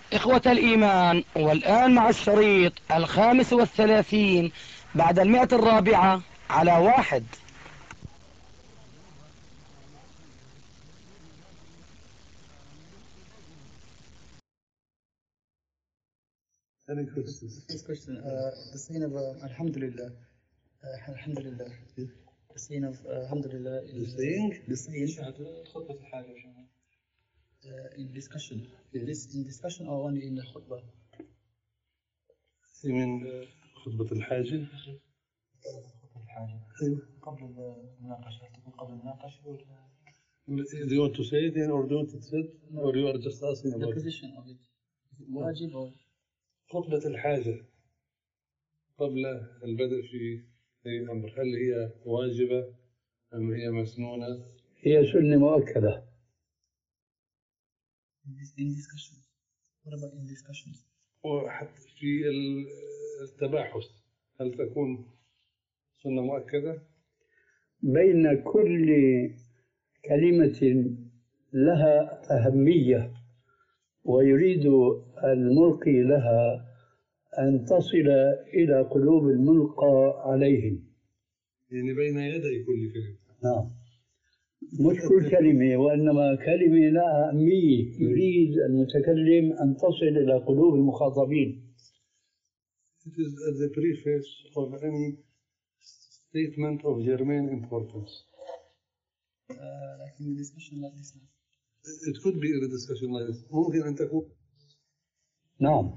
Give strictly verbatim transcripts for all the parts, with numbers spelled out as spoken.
إخوة الإيمان، والآن مع الشريط الخامس والثلاثين بعد المئة الرابعة على واحد. Any questions? This question, uh, the saying of uh, Alhamdulillah, uh, Alhamdulillah, the saying of uh, Alhamdulillah, The saying? the saying, uh, in discussion, this in discussion or only in the khutbah? You mean خطبة الحاجة؟ خطبة الحاجة. أيوة. قبل المناقشة، تكون قبل المناقشة ولا؟ Do you want to say it then or do you want it said? Or you are just asking about the position of it? Is it واجب or? خطبة الحاجة قبل البدء في أي أمر، هل هي واجبة أم هي مسنونة؟ هي سنة مؤكدة. In discussion. What about in discussions? وحتى في التباحث هل تكون سنة مؤكدة؟ بين كل كلمة لها أهمية ويريد الملقي لها أن تصل إلى قلوب الملقى عليهم. يعني بين يدي كل كلمة. نعم. مش كل كلمة، وإنما كلمة لها أهمية يريد المتكلم أن تصل إلى قلوب المخاطبين. It is as a preface of any statement of germane importance. Uh, like in a discussion like this. It could be in a discussion like this. ممكن أن تكون. نعم.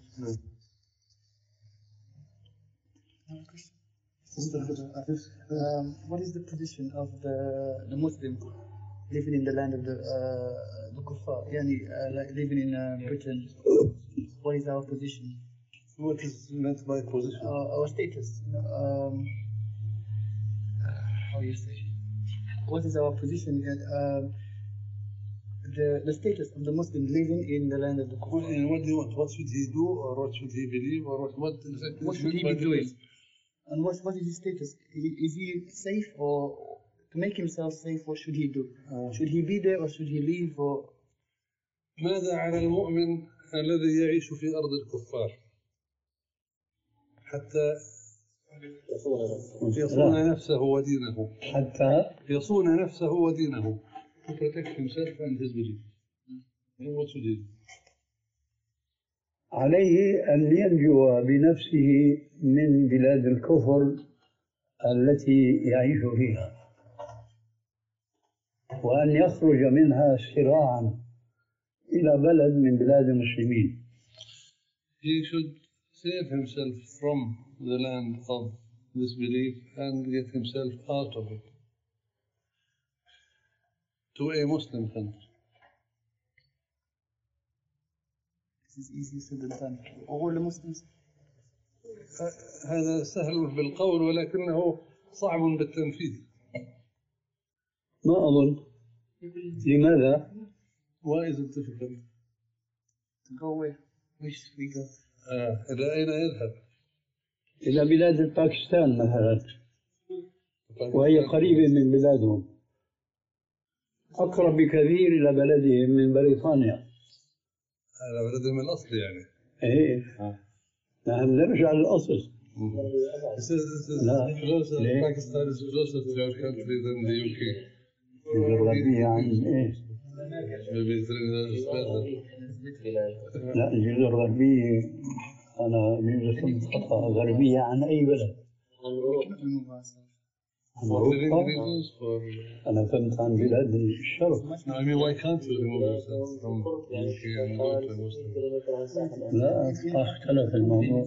Um, what is the position of the the Muslim living in the land of the uh, the kuffar? Yani, uh, like living in uh, Britain. What is our position? What is meant by position? Uh, our status. Um, how you say? What is our position? Uh, the the status of the Muslim living in the land of the kuffar. And what do you want? What should he do, or what should he believe, or what what exactly? What should he be doing? And what what is his status? Is he safe, or to make himself safe? What should he do? Uh, should he be there, or should he leave? Or ماذا على المؤمن الذي يعيش في أرض الكفار حتى يصون نفسه ودينه؟ حتى يصون نفسه ودينه. To protect himself and his belief. What should he do? عليه أن ينجو بنفسه من بلاد الكفر التي يعيش فيها وأن يخرج منها سراعا إلى بلد من بلاد المسلمين. He should save himself from the land of disbelief and get himself out of it to a Muslim country. This is easy said than done. All the Muslims. هذا سهل بالقول ولكنه صعب بالتنفيذ. ما أظن. لماذا؟ Why is it difficult? To go away. Which we go. آه. إلى أين يذهب؟ إلى بلاد باكستان مثلا، وهي قريبة من بلادهم، أقرب بكثير إلى بلدهم من بريطانيا. على بلدهم الأصلي يعني. إيه. نحن نرجع للأصل. لا. Pakistan is closer to your country than the U K. الغربية عن إيه؟ Maybe Trinidad is better. لا، الجزر الغربية أنا بجوز خطأ غربية عن أي بلد. عن أوروبا. أنا فهمت عن بلاد الشرق. No, I mean, why can't you remove yourself from U K and go to Muslim? لا، اختلف الموضوع.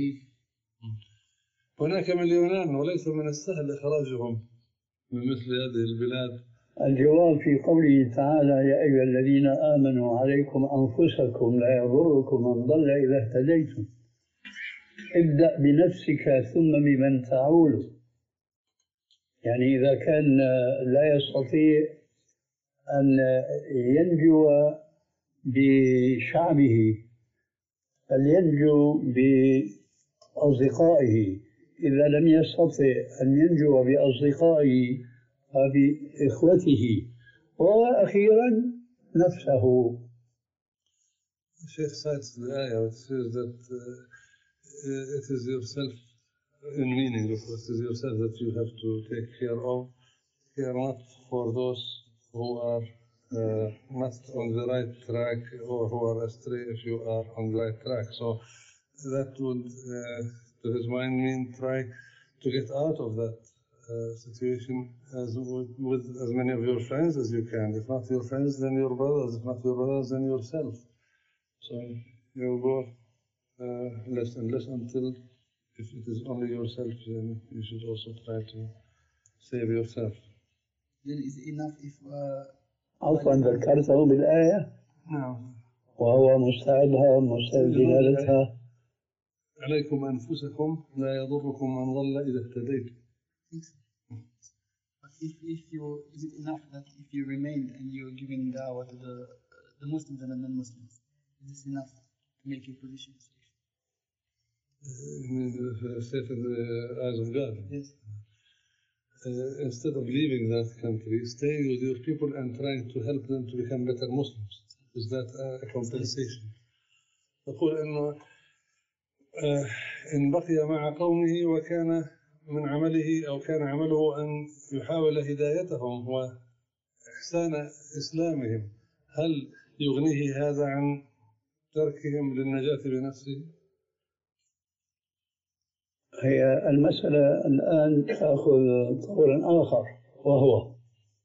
هناك مليونان وليس من السهل إخراجهم من مثل هذه البلاد. الجواب في قوله تعالى: يا أيها الذين آمنوا عليكم أنفسكم لا يضركم من ضل إذا اهتديتم. ابدأ بنفسك ثم بمن تعول. يعني إذا كان لا يستطيع أن ينجو بشعبه فلينجو بأصدقائه، إذا لم يستطع أن ينجو بأصدقائه فبإخوته، وأخيرا نفسه. Sheikh cites the ayah which says that uh, it is yourself, in meaning of it is yourself that you have to take care of. Care not for those who are uh, not on the right track or who are astray if you are on the right track. So that would, uh, to his mind, mean try to get out of that uh, situation as with, with as many of your friends as you can. If not your friends, then your brothers. If not your brothers, then yourself. So you go uh, less and less until, if it is only yourself, then you should also try to save yourself. Then is it enough if uh, عفوا ذكرته بالآية نعم. وهو مستعدها مستعد دلالتها. عليكم أنفسكم لا يضركم من ضل إذا اهتديتم. But if if you is it enough that if you remain and you're giving dawah to the the Muslims and the non-Muslims, is this enough to make your position safe? Uh, safe in the eyes of God. Yes. Uh, instead of leaving that country, staying with your people and trying to help them to become better Muslims. Is that a compensation? أقول إنه إن بقي مع قومه وكان من عمله أو كان عمله أن يحاول هدايتهم وإحسان إسلامهم، هل يغنيه هذا عن تركهم للنجاة بنفسه؟ هي المسألة الآن تأخذ طورا آخر، وهو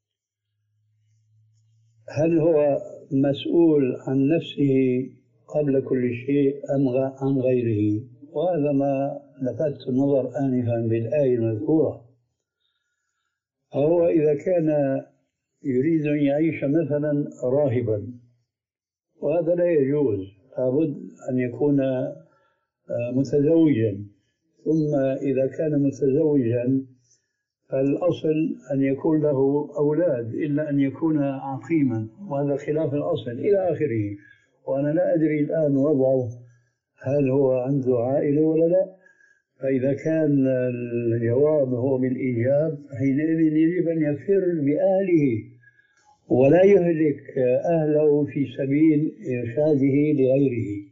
هل هو مسؤول عن نفسه قبل كل شيء أم عن غيره؟ وهذا ما لفت النظر آنفا بالآية المذكورة. فهو إذا كان يريد أن يعيش مثلا راهبا، وهذا لا يجوز، لابد أن يكون متزوجا، ثم إذا كان متزوجا فالأصل أن يكون له أولاد إلا أن يكون عقيما، وهذا خلاف الأصل إلى آخره. وأنا لا أدري الآن وضعه هل هو عنده عائلة ولا لا. فإذا كان الجواب هو بالإيجاب حينئذ يجب أن يفر بأهله ولا يهلك أهله في سبيل إرشاده لغيره.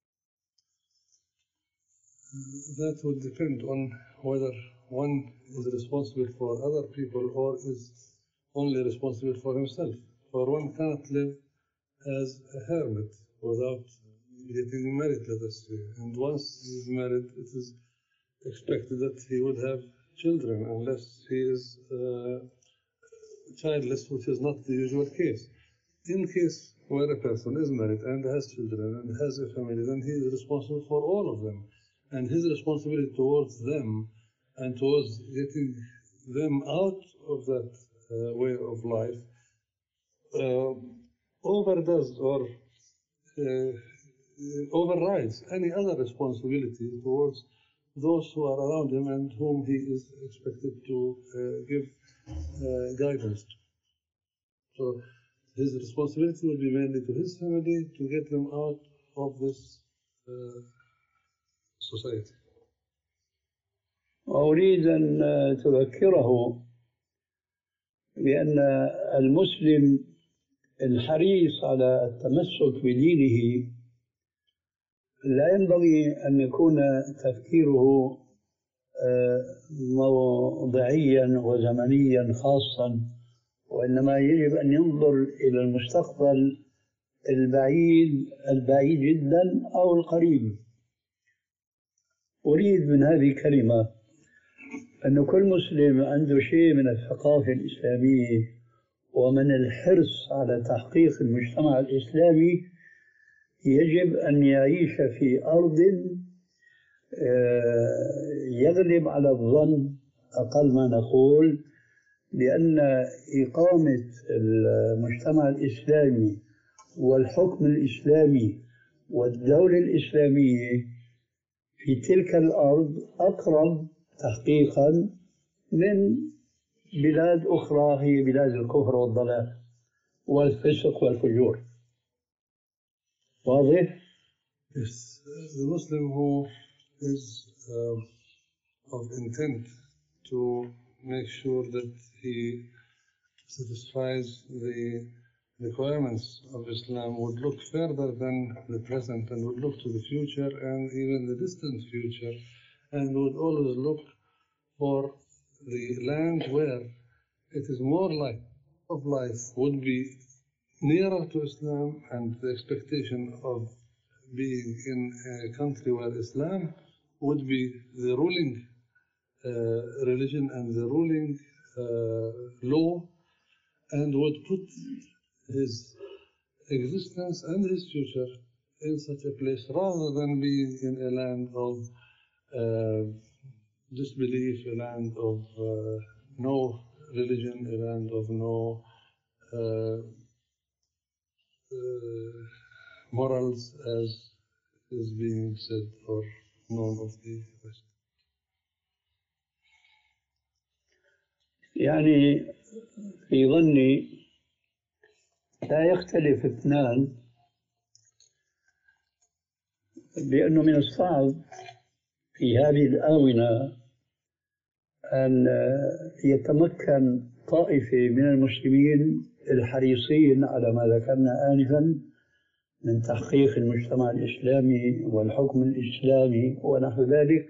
That would depend on whether one is responsible for other people or is only responsible for himself. For one cannot live as a hermit without getting married, let us say. And once he is married, it is expected that he would have children, unless he is uh, childless, which is not the usual case. In case where a person is married and has children and has a family, then he is responsible for all of them. And his responsibility towards them and towards getting them out of that uh, way of life uh, overdoes or uh, overrides any other responsibility towards those who are around him and whom he is expected to uh, give uh, guidance to. So his responsibility will be mainly to his family to get them out of this uh, society. وأريد أن تذكره بأن المسلم الحريص على التمسك بدينه لا ينبغي أن يكون تفكيره موضعيا وزمنيا خاصا، وإنما يجب أن ينظر إلى المستقبل البعيد البعيد جدا أو القريب. أريد من هذه الكلمة أن كل مسلم عنده شيء من الثقافة الإسلامية ومن الحرص على تحقيق المجتمع الإسلامي يجب أن يعيش في أرض يغلب على الظن أقل ما نقول بأن إقامة المجتمع الإسلامي والحكم الإسلامي والدولة الإسلامية في تلك الأرض أقرب تحقيقا من بلاد أخرى هي بلاد الكفر والضلال والفسق والفجور. واضح؟ Yes, the Muslim who is uh, of intent to make sure that he satisfies the requirements of Islam would look further than the present and would look to the future and even the distant future, and would always look for the land where it is more like of life would be nearer to Islam, and the expectation of being in a country where Islam would be the ruling uh, religion and the ruling uh, law, and would put his existence and his future in such a place rather than being in a land of uh, disbelief, a land of uh, no religion, a land of no uh, uh, morals, as is being said or known of the West. يعني في ظني لا يختلف اثنان بأنه من الصعب في هذه الآونة أن يتمكن طائفة من المسلمين الحريصين على ما ذكرنا آنفا من تحقيق المجتمع الإسلامي والحكم الإسلامي ونحو ذلك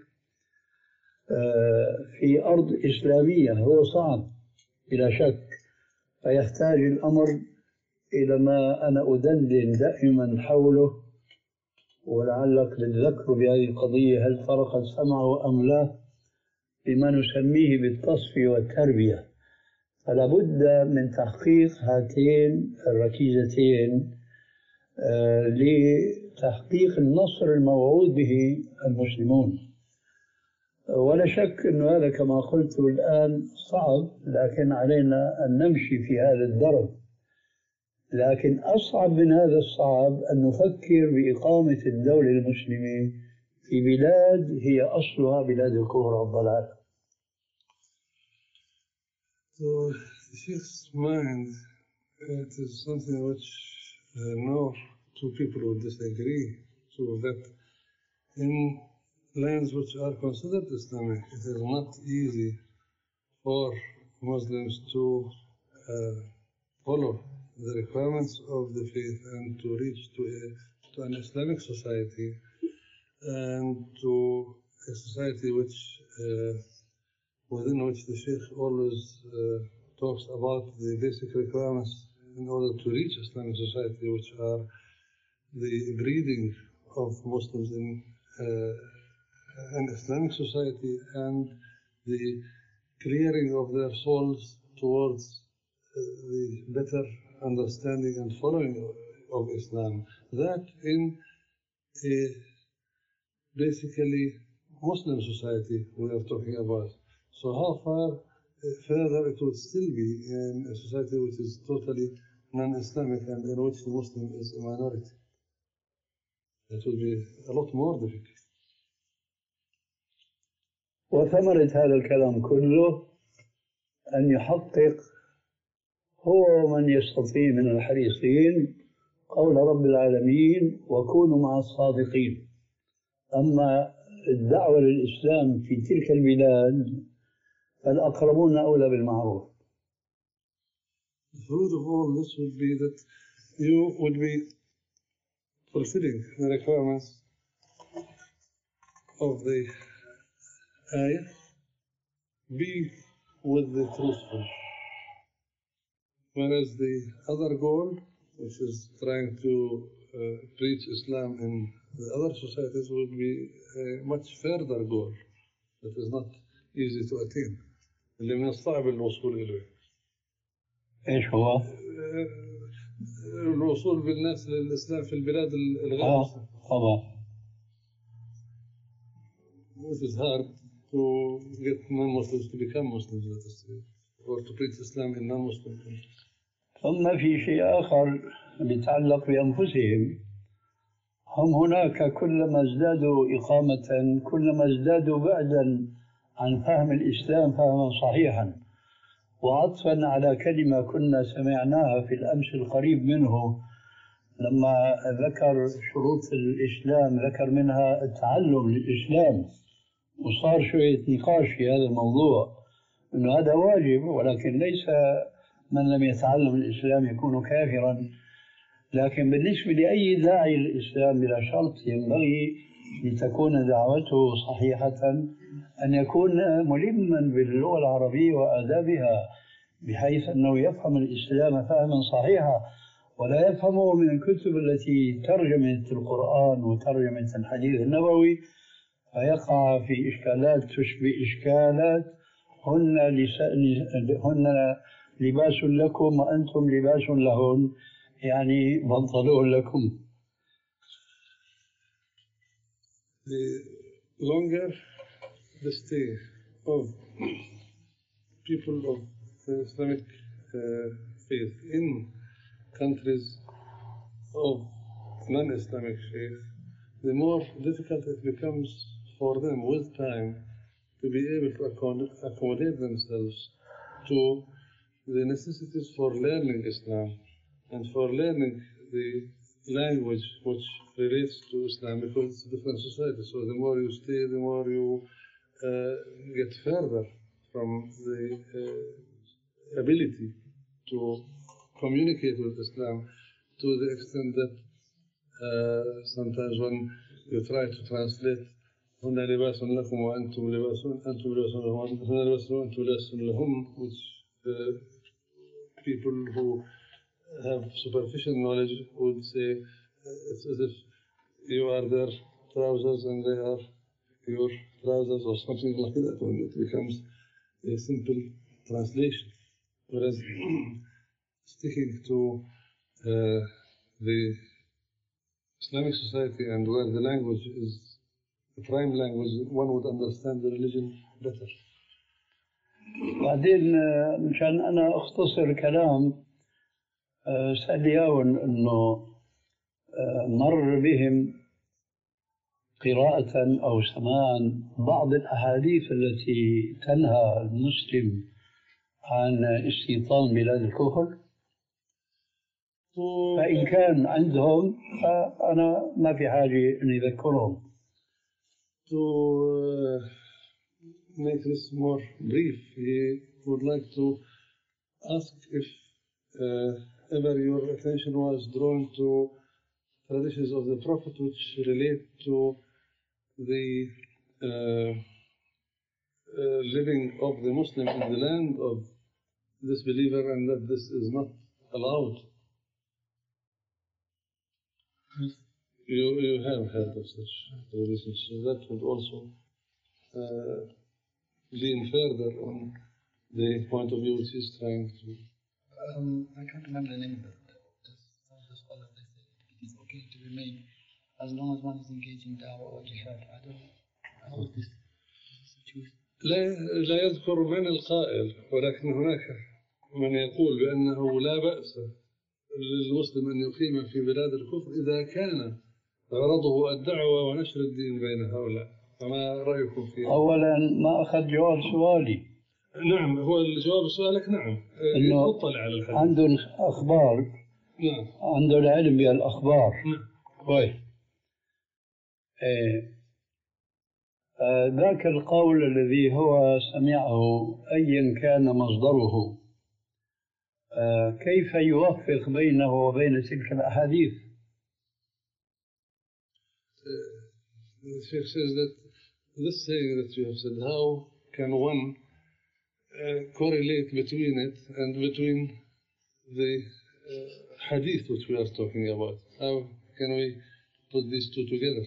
في أرض إسلامية. هو صعب بلا شك، فيحتاج الأمر إلى ما أنا أدندن دائما حوله، ولعلك للذكر بهذه القضية هل فرق سمعه أم لا، بما نسميه بالتصفية والتربية. فلا بد من تحقيق هاتين الركيزتين لتحقيق النصر الموعود به المسلمون. ولا شك أن هذا كما قلت الآن صعب، لكن علينا أن نمشي في هذا الدرب. لكن أصعب من هذا الصعب أن نفكر بإقامة الدولة المسلمة في بلاد هي أصلها بلاد الكفر والضلال. So the Sheikh's mind, it is something which uh, no two people would disagree to, that in lands which are considered Islamic, it is not easy for Muslims to uh, follow the requirements of the faith and to reach to, a, to an Islamic society, and to a society which uh, within which the Sheikh always uh, talks about the basic requirements in order to reach Islamic society, which are the breeding of Muslims in uh, an Islamic society and the clearing of their souls towards uh, the better understanding and following of Islam. That in a basically Muslim society we are talking about. So how far further it would still be in a society which is totally non-Islamic and in which the Muslim is a minority? It would be a lot more difficult. وثمرة هذا الكلام كله أن يحقق هو من يستطيع من الحريصين قول رب العالمين وكونوا مع الصادقين. أما الدعوة للإسلام في تلك البلاد فالأقربون أولى بالمعروف. The fruit of all this would be that you would be fulfilling the requirements of the ayah, be with the truthful. Whereas the other goal, which is trying to uh, preach Islam in the other societies, would be a much further goal that is not easy to attain. اللي من الصعب الوصول إليه. إيش هو؟ الوصول بالناس للإسلام في البلاد الغير آه مسلمة. طبعا. It is hard to get non-Muslims to become Muslims, let us say, or to preach Islam in non-Muslim countries. ثم في شيء آخر يتعلق بأنفسهم. هم هناك كلما ازدادوا إقامة كلما ازدادوا بعدا عن فهم الإسلام فهما صحيحا. وعطفا على كلمة كنا سمعناها في الأمس القريب منه لما ذكر شروط الإسلام، ذكر منها التعلم للإسلام، وصار شوية نقاش في هذا الموضوع، أنه هذا واجب ولكن ليس من لم يتعلم الإسلام يكون كافرا، لكن بالنسبة لأي داعي للإسلام بلا شرط ينبغي لتكون دعوته صحيحة أن يكون ملما باللغة العربية وآدابها، بحيث أنه يفهم الإسلام فهما صحيحا، ولا يفهمه من الكتب التي ترجمت القرآن وترجمت الحديث النبوي فيقع في إشكالات تشبه إشكالات هن, هن لباس لكم وأنتم لباس لهن، يعني بنطلون لكم. The longer the stay of people of the Islamic uh, faith in countries of non-Islamic faith, the more difficult it becomes for them with time to be able to accommodate themselves to the necessities for learning Islam and for learning the language which relates to Islam, because it's a different society. So the more you stay, the more you uh, get further from the uh, ability to communicate with Islam, to the extent that uh, sometimes when you try to translate هن لباس لكم وأنتم لباس أنتم لباس لهم هن لباس وأنتم لباس لهم, which uh, people who have superficial knowledge would say uh, it's as if you are their trousers and they are your trousers or something like that, when it becomes a simple translation. Whereas sticking to uh, the Islamic society and where the language is the prime language, one would understand the religion better. بعدين مشان أنا أختصر الكلام سأل ياون أنه مر بهم قراءة أو سماعا بعض الأحاديث التي تنهى المسلم عن استيطان بلاد الكفر، فإن كان عندهم فأنا ما في حاجة أن يذكرهم. To uh, make this more brief, he would like to ask if uh, ever your attention was drawn to traditions of the Prophet which relate to the uh, uh, living of the Muslim in the land of this believer, and that this is not allowed. You, you have heard of such traditions, so that would also uh, lean further on the point of view which is trying to. Um, I can't remember the name of it. The scholar they say it is okay to remain as long as one is engaged in da'wah or jihad. I don't know how is this situation. لا لا يذكر من القائل، ولكن هناك من يقول بأنه لا بأس للمسلم أن يقيم في بلاد الكفر إذا كان غرضه الدعوة ونشر الدين بين هؤلاء. فما رأيكم فيه؟ أولا ما أخذ جواب سؤالي. نعم، هو الجواب سؤالك نعم. إنه على الحديث. عندهم أخبار. نعم. عندهم العلم بالأخبار. نعم. كويس. إيه. آه ذاك القول الذي هو سمعه أيا كان مصدره، آه كيف يوفق بينه وبين تلك الأحاديث؟ The Sheikh says that this saying that you have said, how can one uh, correlate between it and between the uh, hadith which we are talking about? How can we put these two together?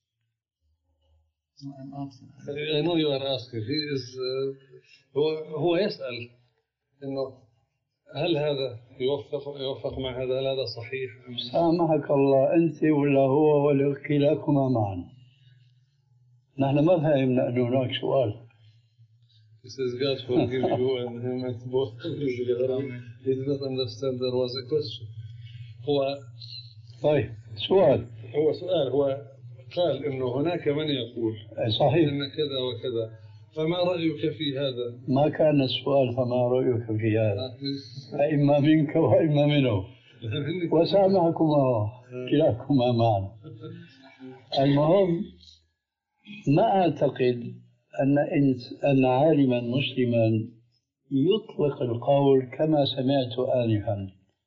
No, I'm asking. I know you are asking. He is هو هو يسأل إنه هل هذا يوفق يوفق مع هذا؟ هل هذا صحيح؟ سامحك الله، أنت ولا هو ولا كلاكما معا. نحن ما فهمنا أنه هناك سؤال. He says God forgive you and him and both together. He did not understand there was a question. هو طيب سؤال. هو سؤال هو قال إنه هناك من يقول صحيح إن كذا وكذا، فما رأيك في هذا؟ ما كان السؤال فما رأيك في هذا، فإما منك وإما منه، وسامحكما كلاكما معنا. المهم ما أعتقد أن أن عالما مسلما يطلق القول كما سمعت آنفا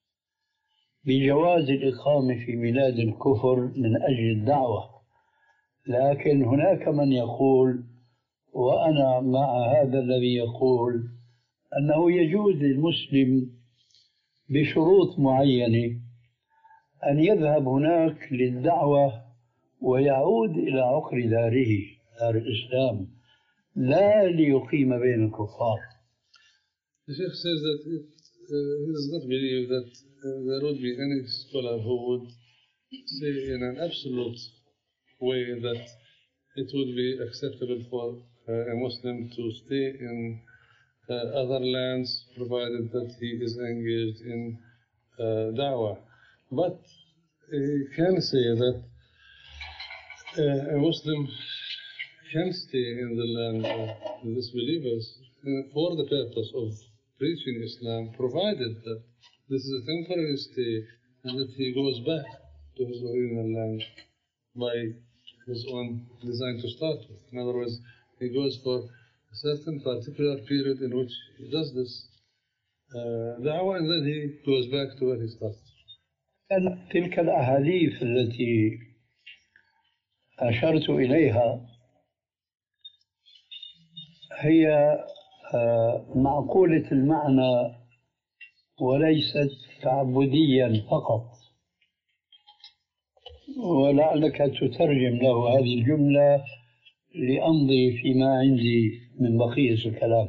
بجواز الإقامة في بلاد الكفر من أجل الدعوة، لكن هناك من يقول، وأنا مع هذا الذي يقول، أنه يجوز للمسلم بشروط معينة أن يذهب هناك للدعوة ويعود إلى عقر داره، دار الإسلام، لا ليقيم بين الكفار. The Sheikh says that it, uh, he does not believe that uh, there would be any scholar who would say in an absolute way that it would be acceptable for uh, a Muslim to stay in uh, other lands provided that he is engaged in uh, da'wah. But he can say that uh, a Muslim can stay in the land of the disbelievers uh, for the purpose of preaching Islam, provided that this is a temporary stay and that he goes back to his original land by his own design to start with. In other words, he goes for a certain particular period in which he does this uh, da'wah, and then he goes back to where he started. تلك الأحاديث التي أشرت إليها هي معقولة المعنى وليست تعبديا فقط، ولعلك تترجم له هذه الجملة لأمضي فيما عندي من بقية الكلام.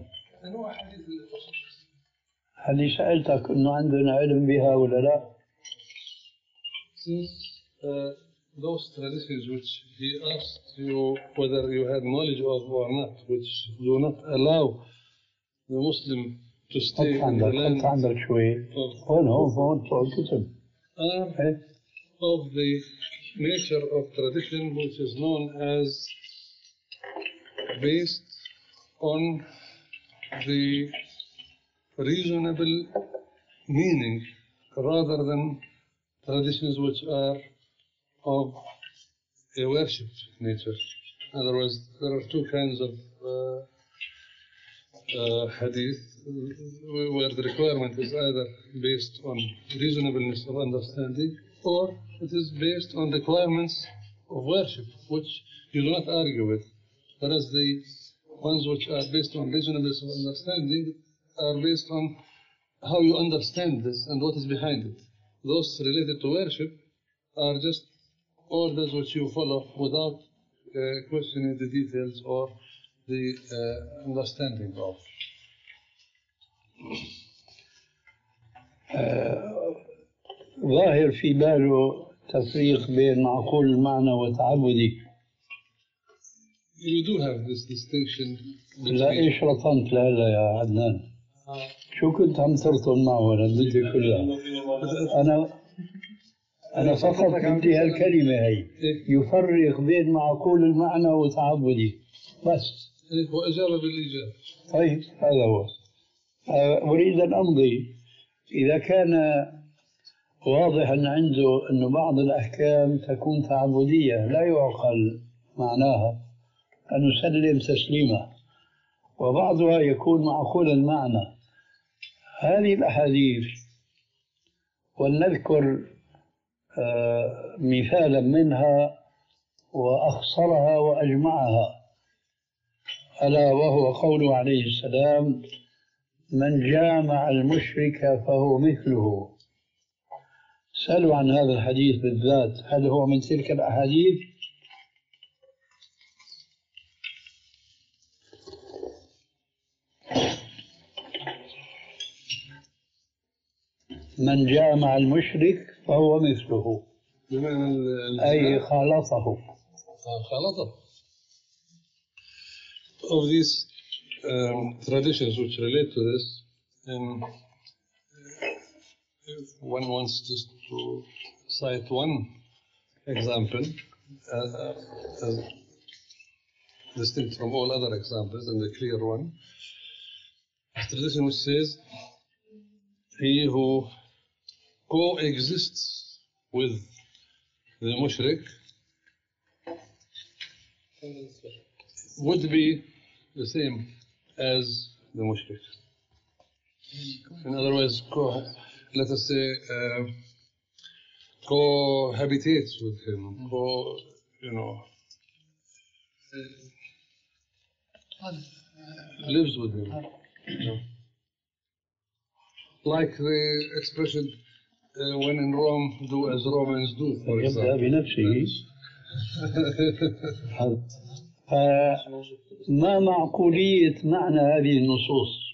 هل سألتك أنه عندنا علم بها ولا لا؟ Since uh, those traditions which he asked you whether you had knowledge of or not, which do not allow the Muslim to stay in the land of, are of the nature of tradition which is known as based on the reasonable meaning rather than traditions which are of a worship nature. In other words, there are two kinds of uh, uh, hadith where the requirement is either based on reasonableness of understanding or it is based on requirements of worship, which you do not argue with. Whereas the ones which are based on reasonableness of understanding are based on how you understand this and what is behind it. Those related to worship are just orders which you follow without uh, questioning the details or the uh, understanding of. ظاهر في باله تفريق بين معقول المعنى وتعبدي. You do have this distinction. لا إيش رطنت لا لا يا عدنان. شو كنت عم ترطن معه أنا بدي كلها. أنا أنا فقط بدي هالكلمة هي يفرق بين معقول المعنى وتعبدي بس. وإجابة بالإجابة. طيب هذا هو. أريد أن أمضي إذا كان واضح أن عنده أن بعض الأحكام تكون تعبدية لا يعقل معناها أن نسلم تسليما، وبعضها يكون معقول المعنى. هذه الأحاديث ولنذكر آه مثالا منها وأخصرها وأجمعها، ألا وهو قوله عليه السلام: من جامع المشرك فهو مثله. سألوا عن هذا الحديث بالذات، هل هو من تلك الأحاديث؟ من جامع المشرك فهو مثله أي خالطه. خالطه. Of these um, traditions which relate to this, um, if one wants just to cite one example uh, as distinct from all other examples and a clear one, a tradition which says he who coexists with the mushrik would be the same as the mushrik. In other words, co- let us say, uh, cohabitates with him, co, you know, lives with him. You know. Like the expression, uh, when in Rome, do as Romans do, for يبدأ example. بنفسه. فما معقولية معنى هذه النصوص؟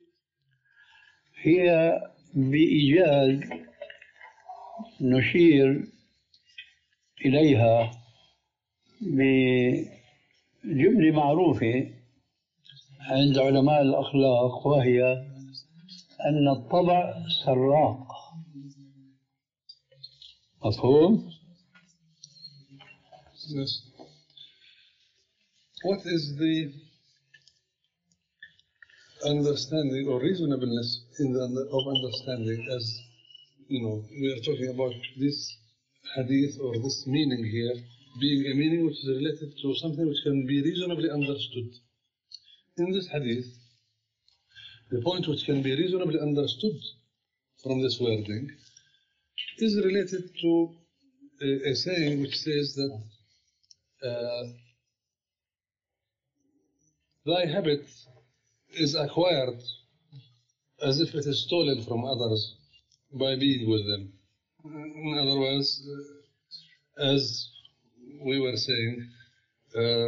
هي بإيجاز نشير إليها بجملة معروفة عند علماء الأخلاق، وهي أن الطبع سراق. مفهوم؟ Yes. What is the understanding or reasonableness in the under, of understanding, as you know, we are talking about this hadith or this meaning here being a meaning which is related to something which can be reasonably understood. In this hadith, the point which can be reasonably understood from this wording is related to a, a saying which says that uh, thy habit is acquired as if it is stolen from others by being with them. In other words, uh, as we were saying, uh,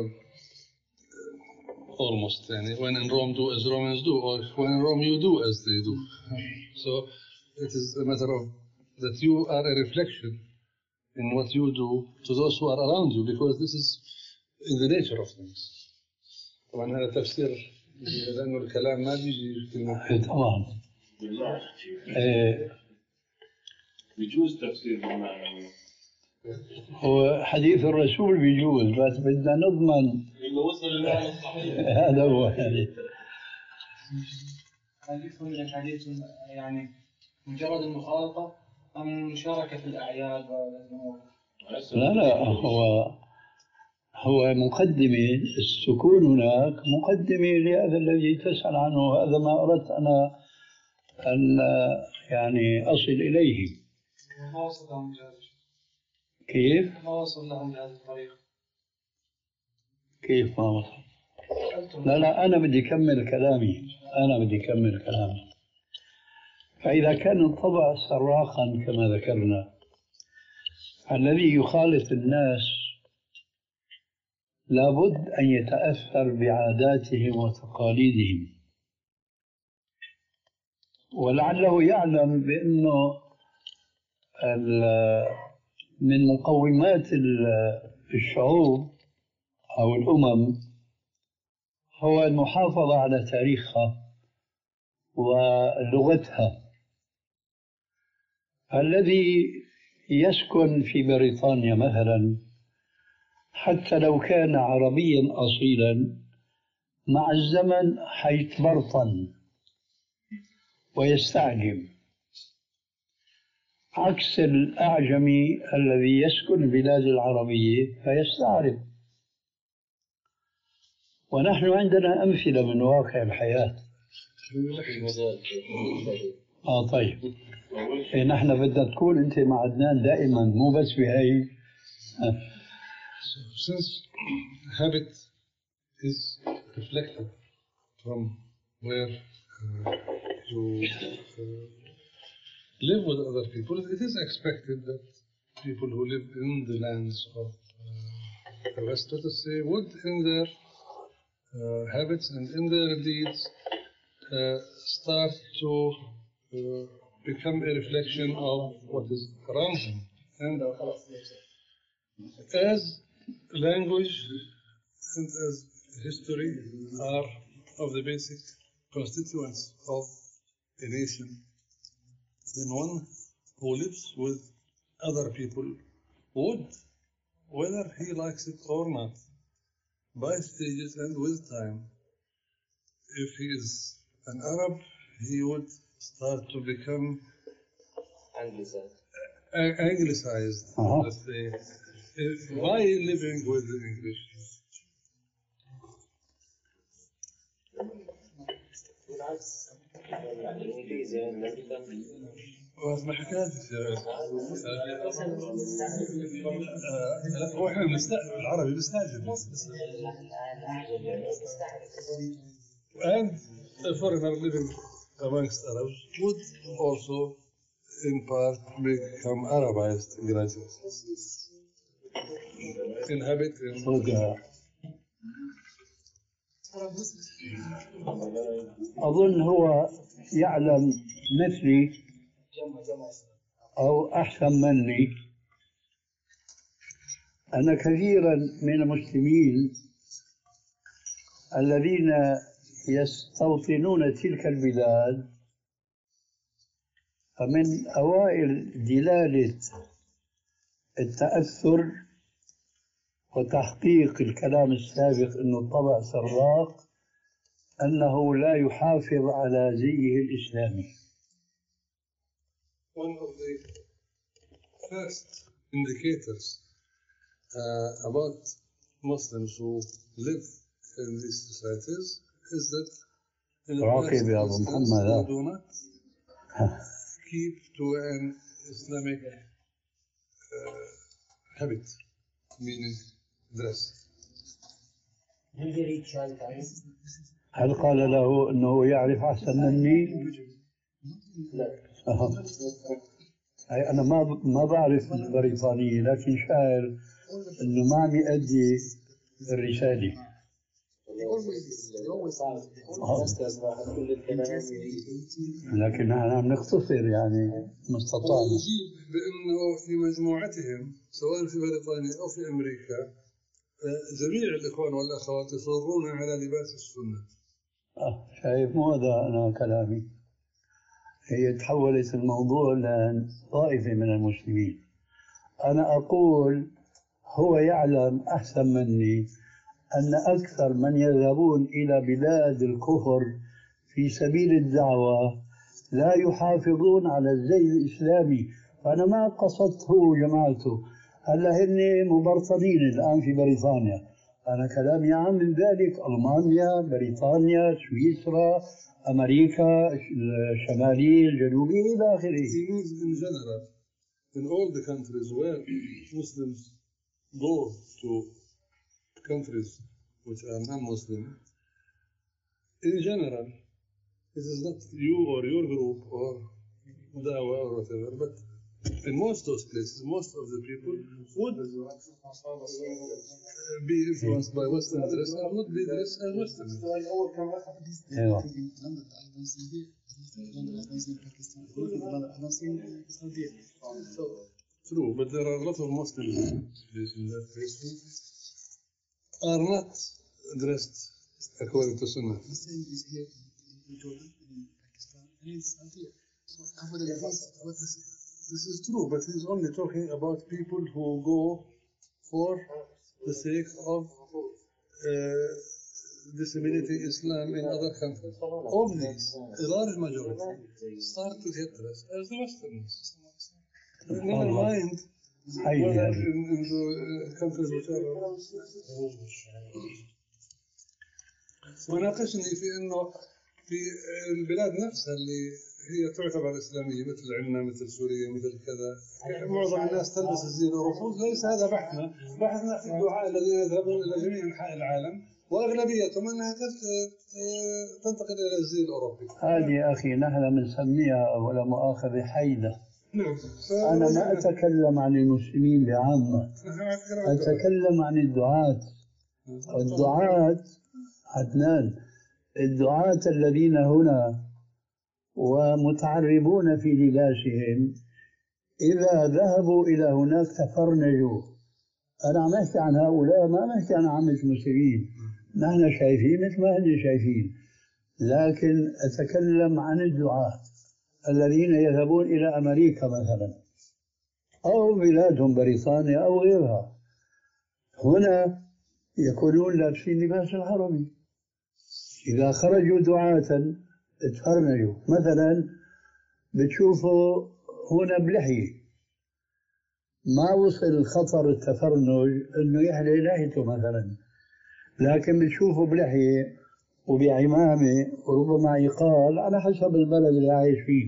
almost, yani, when in Rome, do as Romans do, or when in Rome, you do as they do. So it is a matter of that you are a reflection in what you do to those who are around you, because this is in the nature of things. طبعا هذا تفسير لأنه الكلام ما بيجي كلمة. طبعا. بيجوز تفسير بالمعنى. هو حديث الرسول بيجوز، بس بدنا نضمن هذا هو يعني. حديث من الحديث يعني مجرد المخالطة أم مشاركة في الأعياد والأمور؟ لا لا، هو هو مقدمة. السكون هناك مقدمة لهذا الذي تسأل عنه. هذا ما أردت أنا أن يعني أصل إليه. ما وصل لهم بهذا كيف؟ ما وصل لهم بهذه الطريقة. كيف ما وصل؟ لا لا، أنا بدي أكمل كلامي، أنا بدي أكمل كلامي. فإذا كان الطبع صراخا كماذكرنا، الذي يخالط الناس لابد أن يتأثر بعاداتهم وتقاليدهم، ولعله يعلم بأنه من مقومات الشعوب أو الأمم هو المحافظة على تاريخها ولغتها. الذي يسكن في بريطانيا مثلا، حتى لو كان عربيا أصيلا، مع الزمن حيتبرطن ويستعجم، عكس الأعجمي الذي يسكن البلاد العربية فيستعرب. ونحن عندنا أمثلة من واقع الحياة. آه طيب، إيه نحن بدنا تكون أنت مع عدنان دائما، مو بس بهاي. Since habit is reflected from where uh, you uh, live with other people, it is expected that people who live in the lands of uh, the West, let us say, would in their uh, habits and in their deeds uh, start to uh, become a reflection of what is around them. And as language and as history are of the basic constituents of a nation, then one who lives with other people would, whether he likes it or not, by stages and with time, if he is an Arab, he would start to become Anglicized. a- anglicized, Uh-huh. let's say, uh, by living with the English. ما حكيتش لا هو احنا بنستعجل العربي بنستعجل and a foreigner living amongst Arabs would also in part become Arabized graduates inhabit in أظن هو يعلم مثلي أو أحسن مني أن كثيرا من المسلمين الذين يستوطنون تلك البلاد فمن أوائل دلالة التأثر وتحقيق الكلام السابق أنه الطبع سراق أنه لا يحافظ على زيه الإسلامي. One of the first indicators uh, about Muslims who live in these societies is that in the past instance, they do not keep to an Islamic uh, habit, meaning dress. هل قال له أنه يعرف أحسن مني؟ لا. أي أنا ما ما بعرف البريطانية لكن شاعر إنه ما عم يؤدي الرسالة. لكن نحن عم نختصر يعني ما استطعنا. يجيب بأنه في مجموعتهم سواء في بريطانيا أو في أمريكا جميع الإخوان والأخوات يصرون على لباس السنة. آه شايف مو هذا أنا كلامي. هي تحولت الموضوع لطائفة من المسلمين. أنا أقول هو يعلم أحسن مني أن أكثر من يذهبون إلى بلاد الكفر في سبيل الدعوة لا يحافظون على الزي الإسلامي. فأنا ما قصدت هو وجماعته هلا هن مبرطنين الآن في بريطانيا. أنا كلامي عام من ذلك ألمانيا، بريطانيا، سويسرا، أمريكا الشمالية، الجنوبية إلى آخره. In general, in all the countries where Muslims go to countries which are non-Muslim, in general, it is not you or your group or Dawah or whatever, but in most of those places, most of the people would be influenced by Western dress and would be dressed as Western. True, but there are a lot of Muslims in that place who are not dressed according to Sunnah. This is true, but he's only talking about people who go for the sake of uh, disseminating Islam in other countries. Of these, a large majority start to get dressed as the Westerners. Never mind whether in, in the countries which are وناقشني في انه في البلاد نفسها اللي هي تعتبر إسلامية مثل عندنا مثل سوريا مثل كذا معظم الناس تلبس الزي الأوروبي. ليس هذا بحثنا، بحثنا في الدعاء الذين يذهبون إلى جميع أنحاء العالم وأغلبيتهم أنها تنتقل إلى الزي الأوروبي. هذه يا أخي نحن بنسميها ولا مؤاخذة حيدة. نعم. أنا ما أتكلم عن المسلمين بعامة، أتكلم عن الدعاة. والدعاة عدنان الدعاة الذين هنا ومتعربون في لباسهم إذا ذهبوا إلى هناك تفرنجوا. أنا عم أحكي عن هؤلاء، ما أحكي عن عامة المسلمين. نحن شايفين مثل ما هن شايفين، لكن أتكلم عن الدعاة الذين يذهبون إلى أمريكا مثلا أو بلادهم بريطانيا أو غيرها. هنا يكونون لابسين لباس العربي. إذا خرجوا دعاة تفرنجوا. مثلا بتشوفوا هنا بلحية، ما وصل خطر التفرنج انه يحلي لحيته مثلا، لكن بتشوفوا بلحية وبعمامة وربما عقال على حسب البلد اللي عايش فيه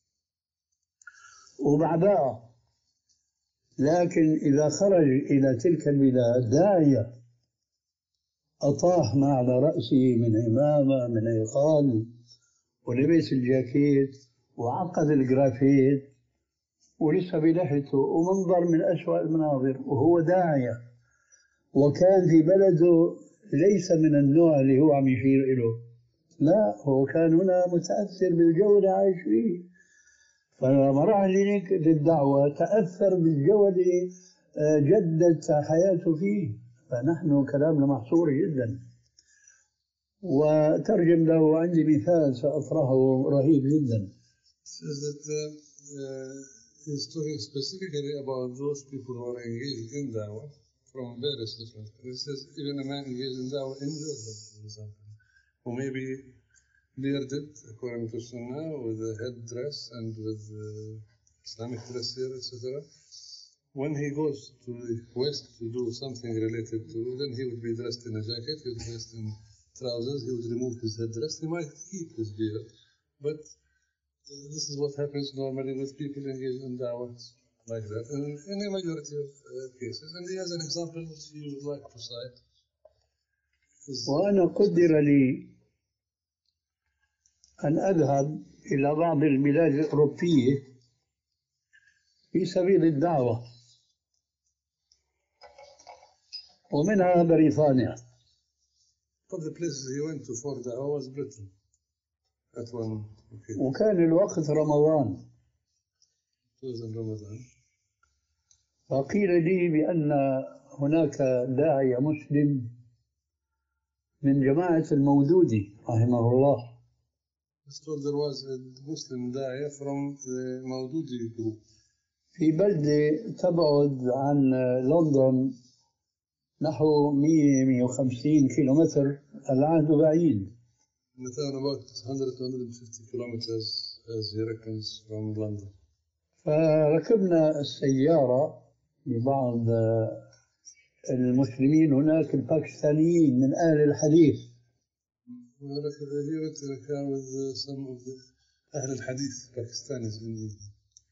وبعباءة. لكن إذا خرج إلى تلك البلاد داعية أطاح ما على رأسه من عمامة من عقال ولبس الجاكيت وعقد الجرافيت ولسه بلحيته ومنظر من أسوأ المناظر وهو داعية، وكان في بلده ليس من النوع اللي هو عم يشير إله، لا هو كان هنا متأثر بالجو اللي عايش فيه، فلما راح هناك للدعوة تأثر بالجو اللي جدت حياته فيه. فنحن كلامنا محصور جدا. وترجم له عندي مثال سأطرحه رهيب جدا. Says that uh, uh, he's talking specifically about those people who are engaged in da'wah from various different. He says even a man engaged in da'wah in Jordan, for example, who may be bearded according to Sunnah with a headdress and with uh, Islamic dress here, et cetera. When he goes to the west to do something related to, then he would be dressed in a jacket, he would be dressed in trousers, he would remove his headdress, he might keep his beard, but uh, this is what happens normally with people engaged in da'wah like that, in, in a majority of uh, cases. And he has an example which he would like to cite. وأنا قدر لي أن أذهب إلى بعض البلاد الأوروبية في سبيل الدعوة، ومنها بريطانيا. But the places he went to for da'wah was Britain at one occasion. وكان الوقت رمضان. It was in Ramadan. فقيل لي بأن هناك داعية مسلم من جماعة المودودي رحمه الله. So there was a Muslim da'iyah from the Maududi group. في بلدة تبعد عن لندن نحو مئة مئة وخمسين كيلومتر، العهد بعيد. مثلا about one hundred to one hundred fifty kilometers as he reckons from London. فركبنا السيارة ببعض المسلمين هناك الباكستانيين من أهل الحديث. He went in a car with uh, some of the أهل الحديث Pakistanis in the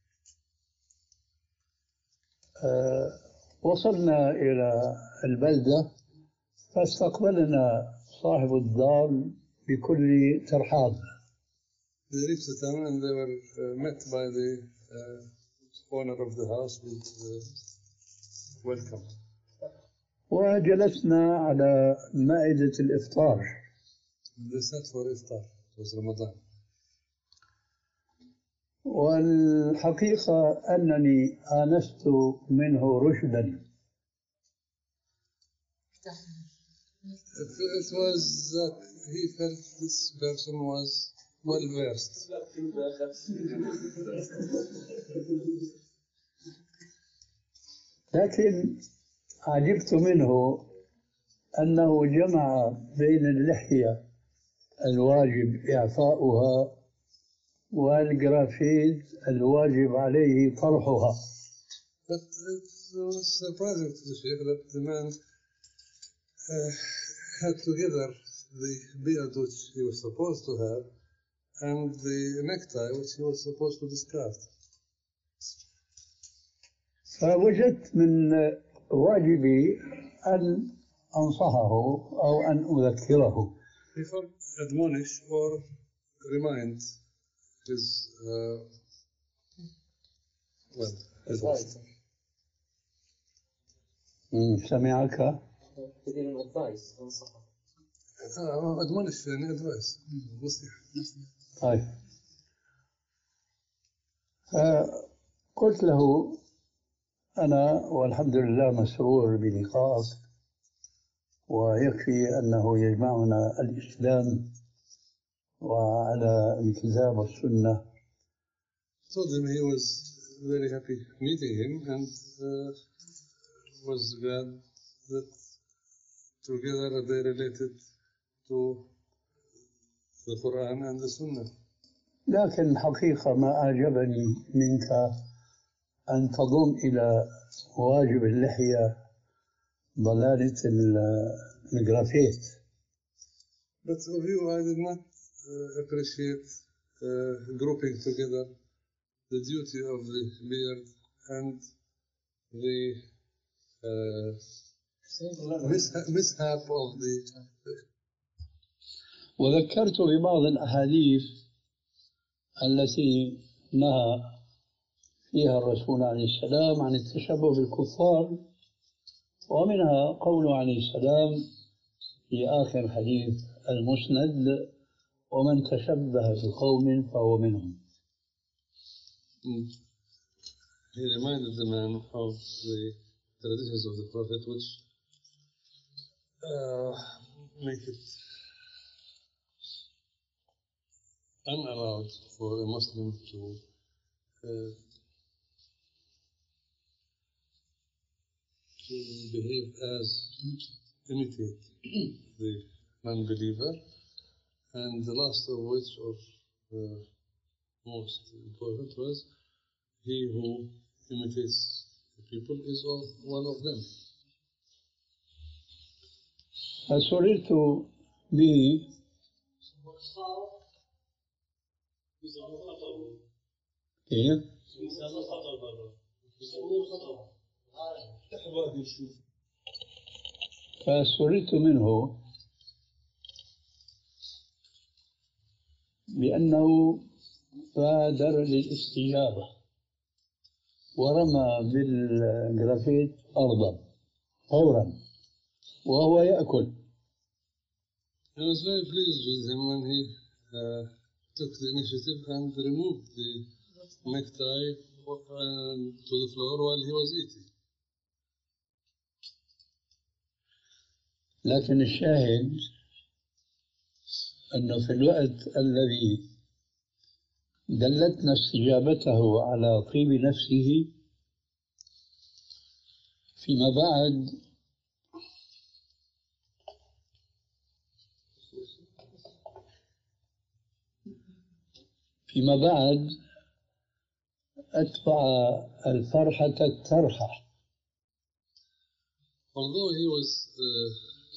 أه وصلنا إلى البلدة فاستقبلنا صاحب الدار بكل ترحاب. They reached the town and they were uh, met by the uh, owner of the house with uh, welcome. وجلسنا على مائدة الإفطار. They sat for iftar. It was Ramadan. والحقيقة أنني آنست منه رشدا. It, it was that he felt this person was well versed. لكن عجبت منه أنه جمع بين اللحية الواجب إعفاؤها والجرافيت الواجب عليه طرحها. But it was surprising to the Sheikh that the man uh, had together the beard which he was supposed to have and the necktie which he was supposed to discard. فوجدت من واجبي أن أنصحه أو أن أذكره. Before admonish or remind his uh, well advice. سمعك؟ advice أنصحه. admonish يعني advice. نصيحة. طيب. قلت له أنا والحمد لله مسرور بلقائك، ويكفي أنه يجمعنا الإسلام وعلى الكتاب والسنة. Told him he was very happy meeting him and uh, was glad that together they related to the Quran and the Sunnah. لكن حقيقة ما أعجبني منك أن تضم إلى واجب اللحية ضلالة الجرافيت. But of you, I did not uh, appreciate uh, grouping together the duty of the beard and the uh, mishap, mishap of the. وذكرت ببعض الأحاديث التي نهى فيها الرسول عليه السلام عن التشبه بالكفار، ومنها قوله عليه السلام في آخر حديث المسند: ومن تشبه بقوم فهو منهم. He reminded the man of the traditions of the Prophet, which uh, make it unallowed for a Muslim to uh, to behave as imitate the non-believer, and the last of which of uh, most important was he who imitates the people is one of them. فسررت به كيف؟ فسررت منه بأنه بادر للاستجابة ورمى بالجرافيت أرضا فورا وهو يأكل. I was very pleased with him when he uh, took the initiative and removed the necktie to the floor while he was eating. لكن الشاهد أنه في الوقت الذي دلتنا استجابته على طيب نفسه فيما بعد فيما بعد أتبع الفرحة الترحة. Although he was uh,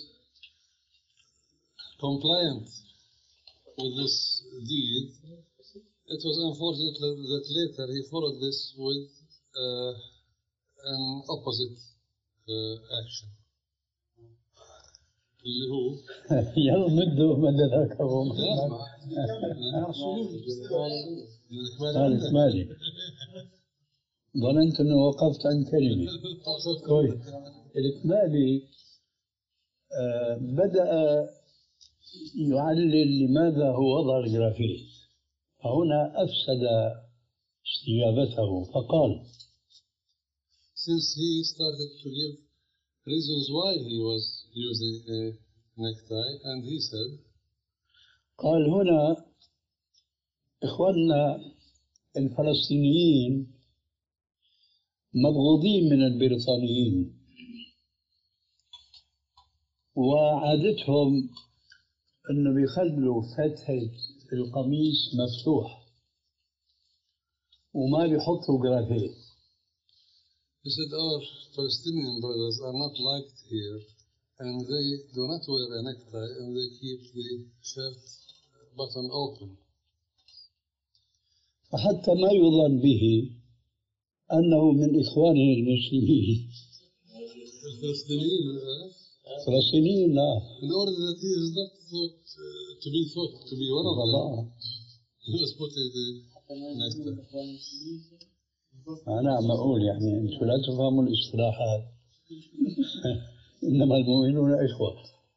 compliant with this deed, it was unfortunate that later he followed this with uh, an opposite uh, action. اللي هو يلا مدوا مدى ذاك أبو مالي ظننت أنه وقفت عن كلمة. كويس. الإكمالي آه بدأ يعلل لماذا هو وضع الجرافيت، فهنا أفسد استجابته فقال since he started to give reasons why he was using a necktie, and he said قال هنا إخواننا الفلسطينيين مبغوضين من البريطانيين، وعادتهم أنه بيخلوا فتحة القميص مفتوح وما بيحطوا جرافيت. He said our Palestinian brothers are not liked here, and they do not wear a necktie, and they keep the shirt button open. فحتى ما يظن به أنه من إخوانه المسلمين. الفلسطينيين فلسطينيين لا. In order that he is not thought uh, to be thought to be one of them, he was putting the necktie. أنا عم أقول يعني أنتم لا تفهموا الاصطلاحات. إنما المؤمنون إخوة.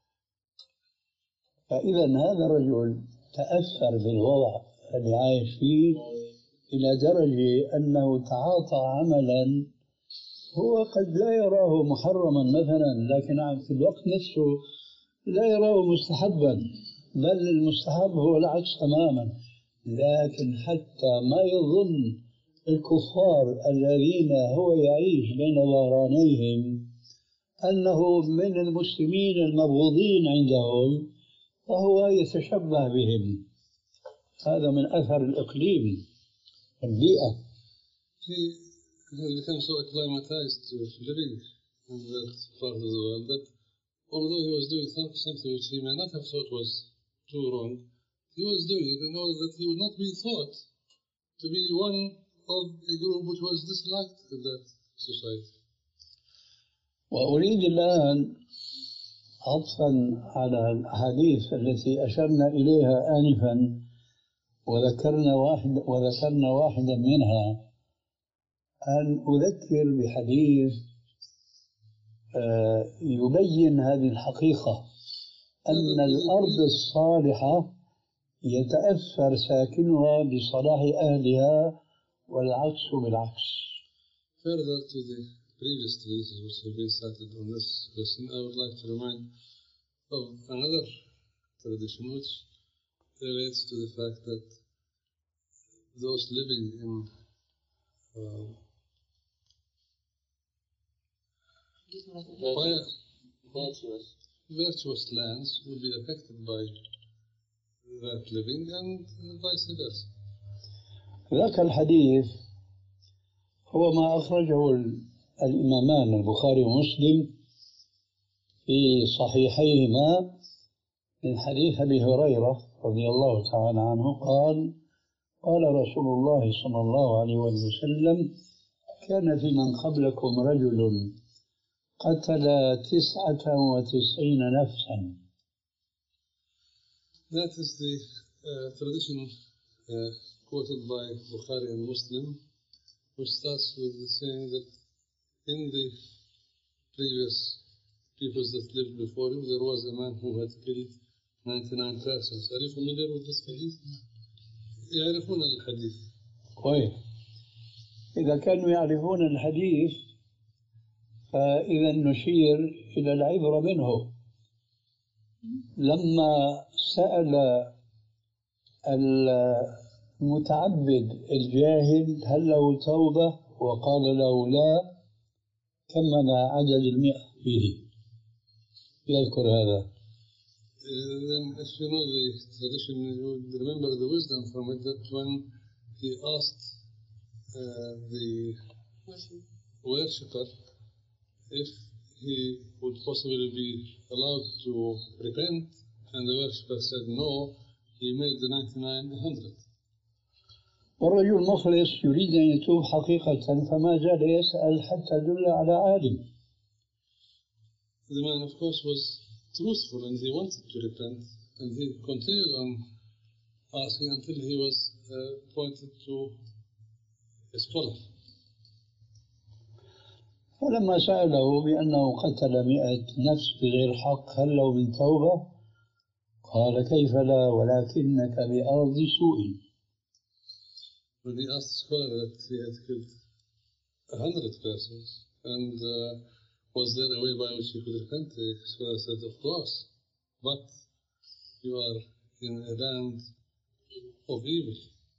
فإذا هذا الرجل تأثر بالوضع اللي عايش فيه إلى درجة أنه تعاطى عملا هو قد لا يراه محرما مثلا، لكن في الوقت نفسه لا يراه مستحبا، بل المستحب هو العكس تماما. لكن حتى ما يظن الكفار الذين هو يعيش بين ظهرانيهم أنه من المسلمين المبغوضين عندهم، فهو يتشبه بهم. هذا من أثر الإقليم البيئة. He has become so acclimatized to living in that part of the world that although he was doing something which he may not have thought was do wrong, he was doing it in order that he would not be thought to be one of a group which was disliked in that society. وأريد الآن عطفا على الأحاديث التي أشرنا إليها آنفا وذكرنا واحد وذكرنا واحدا منها أن أذكر بحديث يبين هذه الحقيقة أن الأرض الصالحة يتأثر ساكنها بصلاح أهلها والعكس بالعكس. Further to the previous traditions which have been cited on this lesson, I would like to remind of another tradition which relates to the fact that those living in uh, virtuous. virtuous lands will be affected by that living and vice versa. ذاك الحديث هو ما أخرجه الإمامان البخاري ومسلم في صحيحيهما من حديث أبي هريرة رضي الله تعالى عنه قال قال رسول الله صلى الله عليه وسلم كان في من قبلكم رجل قتل تسعة وتسعين نفسا. That is the uh, tradition uh, quoted by Bukhari and Muslim, which starts with the saying that in the previous peoples that lived before you, there was a man who had killed ninety-nine persons. Are you familiar with this hadith? يعرفون الحديث. كويس. إذا كانوا يعرفون الحديث فإذا نشير إلى العبرة منه. لما سأل المتعبد الجاهل هل له توبة وقال له لا كمل عدد المئة به. يذكر هذا. Uh, then if you know the tradition, you would remember the wisdom from it that when he asked uh, the worshipper if he would possibly be allowed to repent, and the worshipper said no, he made the ninety-nine a hundred. والرجل مخلص يريد أن يتوب حقيقة فما زال يسأل حتى دل على عالم. The man, of course, was truthful and he wanted to repent, and he continued on asking until he was uh, pointed to a scholar. فلما سأله بأنه قتل مئة نفس بغير حق هل له من توبة؟ قال كيف لا ولكنك بأرض سوء. When he asked the scholar that he had killed a hundred persons, and uh, was there a way by which he could repent, the scholar said, of course, but you are in a land of evil.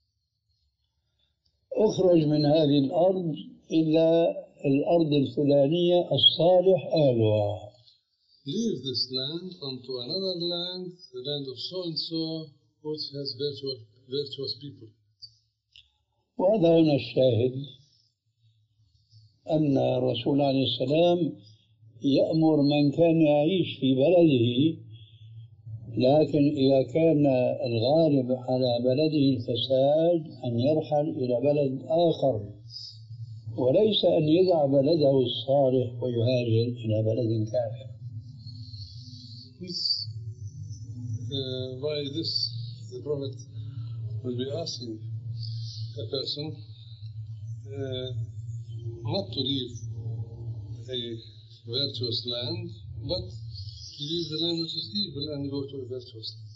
اخرج من هذه الأرض إلى الأرض الفلانية الصالح أهلها. Leave this land onto another land, the land of so and so, which has virtuous, virtuous people. وهذا هنا الشاهد أن الرسول عليه السلام يأمر من كان يعيش في بلده، لكن إذا كان الغالب على بلده الفساد أن يرحل إلى بلد آخر، وليس أن يدع بلده الصالح ويهاجر إلى بلد كافر. This, uh, by this, the Prophet will be asking a person uh, not to leave a virtuous land, but to leave the land which is evil and go to a virtuous land.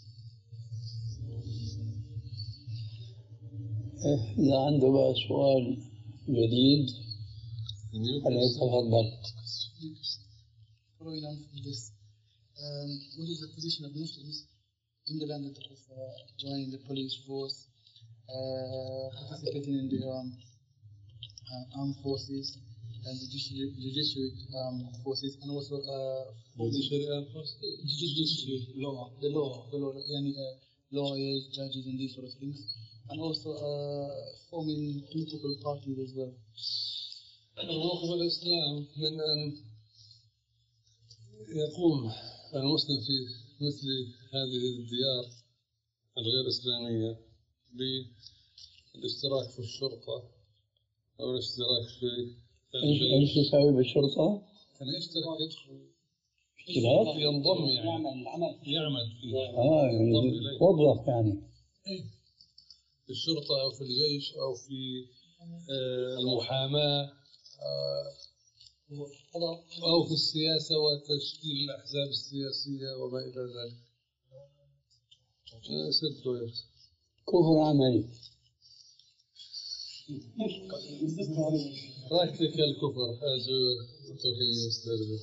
إذا عنده بقى سؤال جديد فليتفضل. Following on from this, um, what is the position of Muslims in the land of uh, joining the police force, uh, participating in the um, uh, armed forces and the judiciary, judiciary um, forces, and also uh, Judiciary armed forces? judiciary law, the law, the law, yani, uh, lawyers, judges, and these sort of things, and also uh, forming political parties as well. موقف الإسلام من أن يقوم المسلم في مثل هذه الديار الغير إسلامية بالاشتراك في الشرطة أو الاشتراك في إيش إيش يسوي بالشرطة؟ أنا يشترك يدخل اشتراك؟ ينضم يعني يعمل فيه آه يعني توظف يعني في الشرطة أو في الجيش أو في المحاماة أو في السياسة وتشكيل الأحزاب السياسية وما إلى ذلك. كفر عملي. Practical كفر as we were talking yesterday.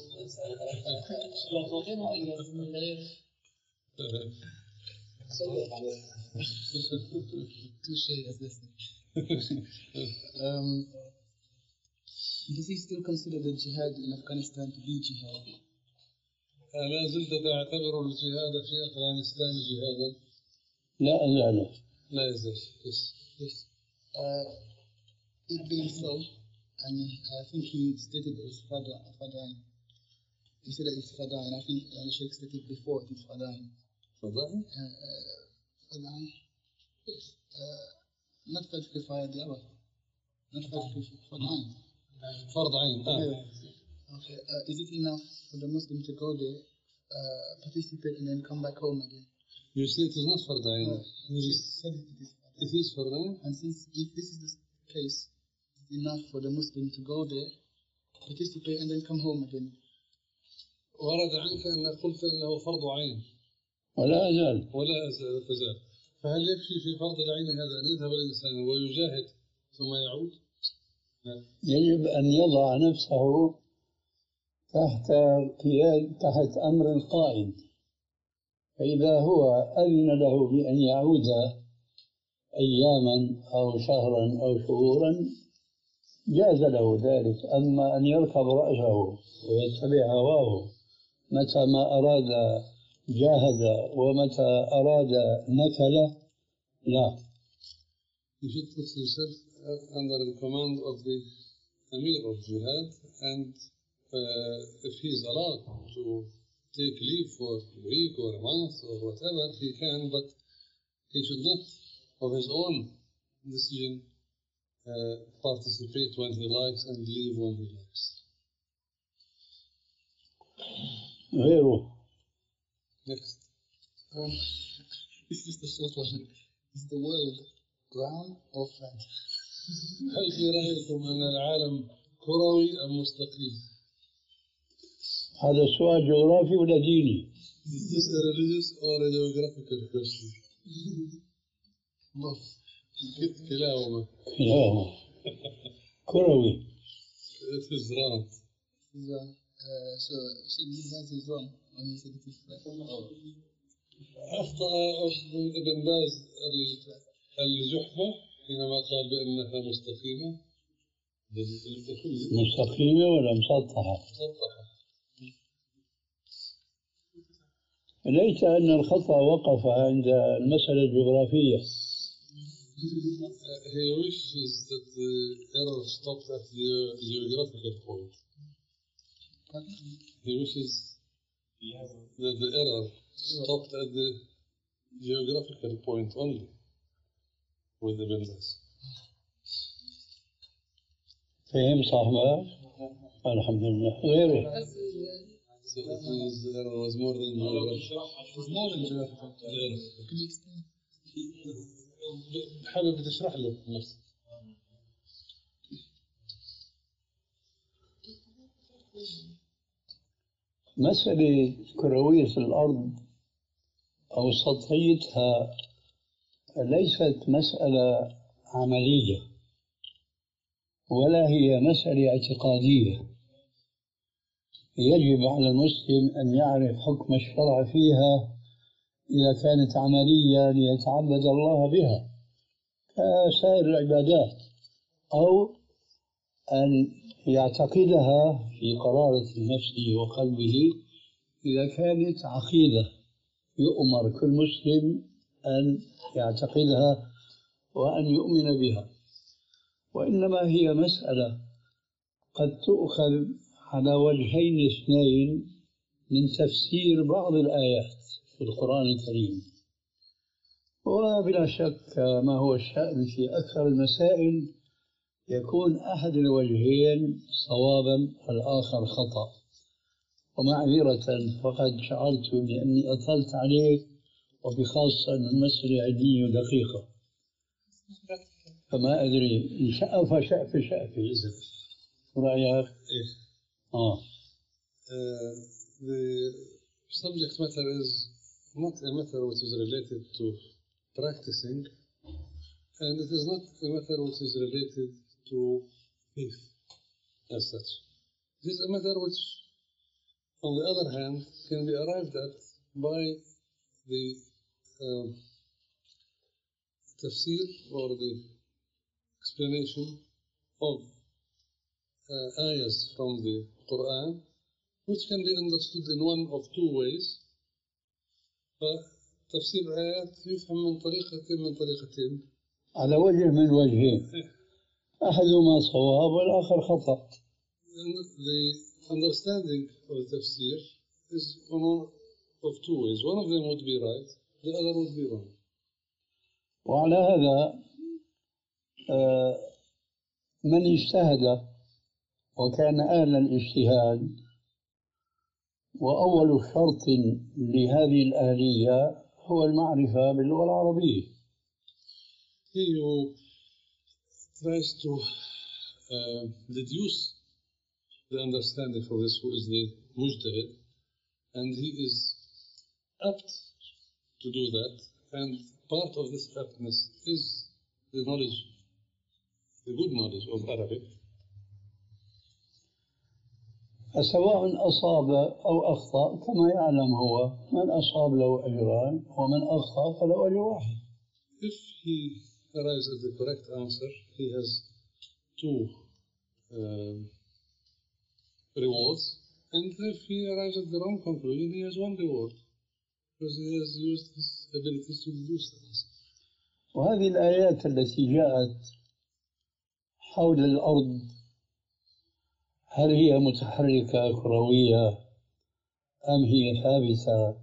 um, Does he still consider the jihad in Afghanistan to be jihad? أنا زلت أعتبر الجهاد في أفغانستان جهادا. لا أزال. لا يزال. Yes. Yes. Uh, it being so, and I think he stated it was Fadain. He said that it's Fadain. I think uh, the Sheikh stated before it is Fadain. Fadain? Fadain. Yes. Uh, not Fajr Kifaya, the other. Not Fajr Kifaya, Fadain. فرض عين. Okay. Uh, is it enough for the Muslim to go there, uh, participate, and then come back home again? You say it is not فرض عين. Uh, he said it is. It is فرض عين. And since if this is the case, it's enough for the Muslim to go there, participate, and then come home again. ورد عنك أن قلت أنه فرض عين. ولا أزال. ولا أزال تزال. فهل يكفي في فرض العين هذا أن يذهب الإنسان ويجاهد ثم يعود؟ يجب أن يضع نفسه تحت قياد تحت أمر القائد، فإذا هو أذن له بأن يعود أياما أو شهرا أو شهورا جاز له ذلك. أما أن يركب رأسه ويتبع هواه متى ما أراد جاهد ومتى أراد نكل، لا. You should put yourself under the command of the Amir of Jihad, and uh, if he is allowed to take leave for a week or a month or whatever, he can, but he should not, of his own decision, uh, participate when he likes and leave when he likes. غيره. Next. Um, this is the short one. Is the world round or flat? هل في رأيكم أن العالم كروي أم مستقيم؟ هذا سؤال جغرافي ولا ديني؟ Is this a religious or a geographical question? كلاهما. كلاهما. كروي. It is round. Yeah. Uh, so Sheikh Zaz is wrong when he said it is flat. أخطأ ابن باز الجحفة حينما قال بأنها مستقيمة. مستقيمة ولا مسطحة؟ مسطحة. ليس أن الخطأ وقف عند المسألة الجغرافية. He wishes that the error stopped at the geographical point. He wishes that the error stopped at the geographical point only with the business. فهم صاحبه؟ الحمد لله. غيره. So it means the error was more than geographical. It was more than geographical. Can you explain? حابب تشرح له نفسك. مسألة كروية الأرض أو سطحيتها ليست مسألة عملية ولا هي مسألة اعتقادية. يجب على المسلم أن يعرف حكم الشرع فيها إذا كانت عملية ليتعبد الله بها كسائر العبادات، أو أن يعتقدها في قرارة النفس وقلبه إذا كانت عقيدة يؤمر كل مسلم أن يعتقدها وأن يؤمن بها. وإنما هي مسألة قد تؤخذ على وجهين اثنين من تفسير بعض الآيات في القرآن الكريم. وبلا شك ما هو الشأن في أكثر المسائل يكون أحد الوجهين صوابا والآخر خطأ. ومعذرة فقد شعرت بأني أطلت عليك، وبخاصة أن المسألة علمية دقيقة، فما أدري إن شاء فشاء فشاء في إذن رأيك؟ آه. Uh, the subject matter is not a matter which is related to practicing, and it is not a matter which is related to faith as such. It is a matter which, on the other hand, can be arrived at by the uh, tafsir or the explanation of uh, ayahs from the Quran, which can be understood in one of two ways. فتفسير الآيات يفهم من طريقتين من طريقتين على وجه من وجهين، أحدهما صواب والآخر خطأ. The understanding of the tafsir is one of two ways. One of them would be right, the other would be wrong. وعلى هذا من اجتهد وكان أهل الاجتهاد، وأول شرط لهذه الآلية هو المعرفة باللغة العربية. He who tries to uh, deduce the understanding for this, who is the mujtahid, and he is apt to do that, and part of this aptness is the knowledge, the good knowledge of Arabic. فسواء أصاب أو أخطأ كما يعلم هو، من أصاب له أجران ومن أخطأ فله أجر واحد. If he arrives at the correct answer, he has two uh, rewards, and if he arrives at the wrong conclusion, he has one reward, because he has used his abilities to deduce the answer. وهذه الآيات التي جاءت حول الأرض، هل هي متحركة كروية أم هي ثابتة؟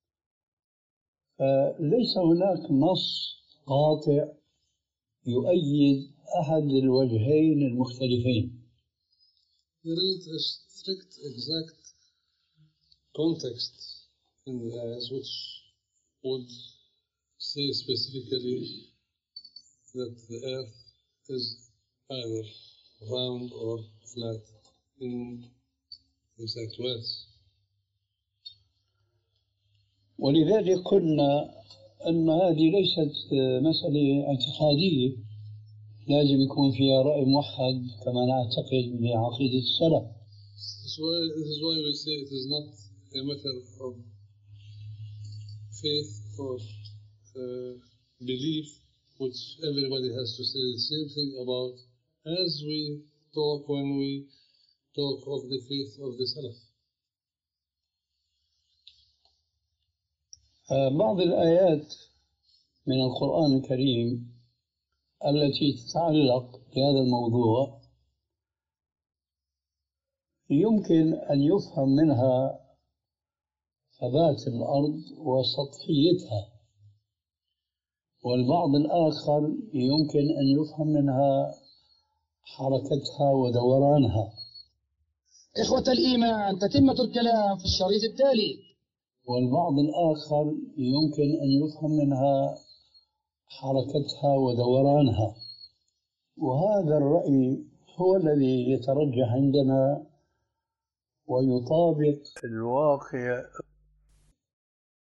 فليس هناك نص قاطع يؤيد أحد الوجهين المختلفين. There is a strict, exact context in the ayahs which would say specifically that the earth is either round or flat in exact words. ولذلك قلنا أن هذه ليست مسألة اعتقادية لازم يكون فيها رأي موحد كما نعتقد بعقيدة السلف. This is why, this is why we say it is not a matter of faith or uh, belief which everybody has to say the same thing about, as we talk when we talk of the faith of the Salaf. بعض الآيات من القرآن الكريم التي تتعلق بهذا الموضوع يمكن أن يفهم منها ثبات الأرض وسطحيتها، والبعض الآخر يمكن أن يفهم منها حركتها ودورانها. إخوة الإيمان، تتمة الكلام في الشريط التالي. والبعض الآخر يمكن أن يفهم منها حركتها ودورانها، وهذا الرأي هو الذي يترجح عندنا ويطابق الواقع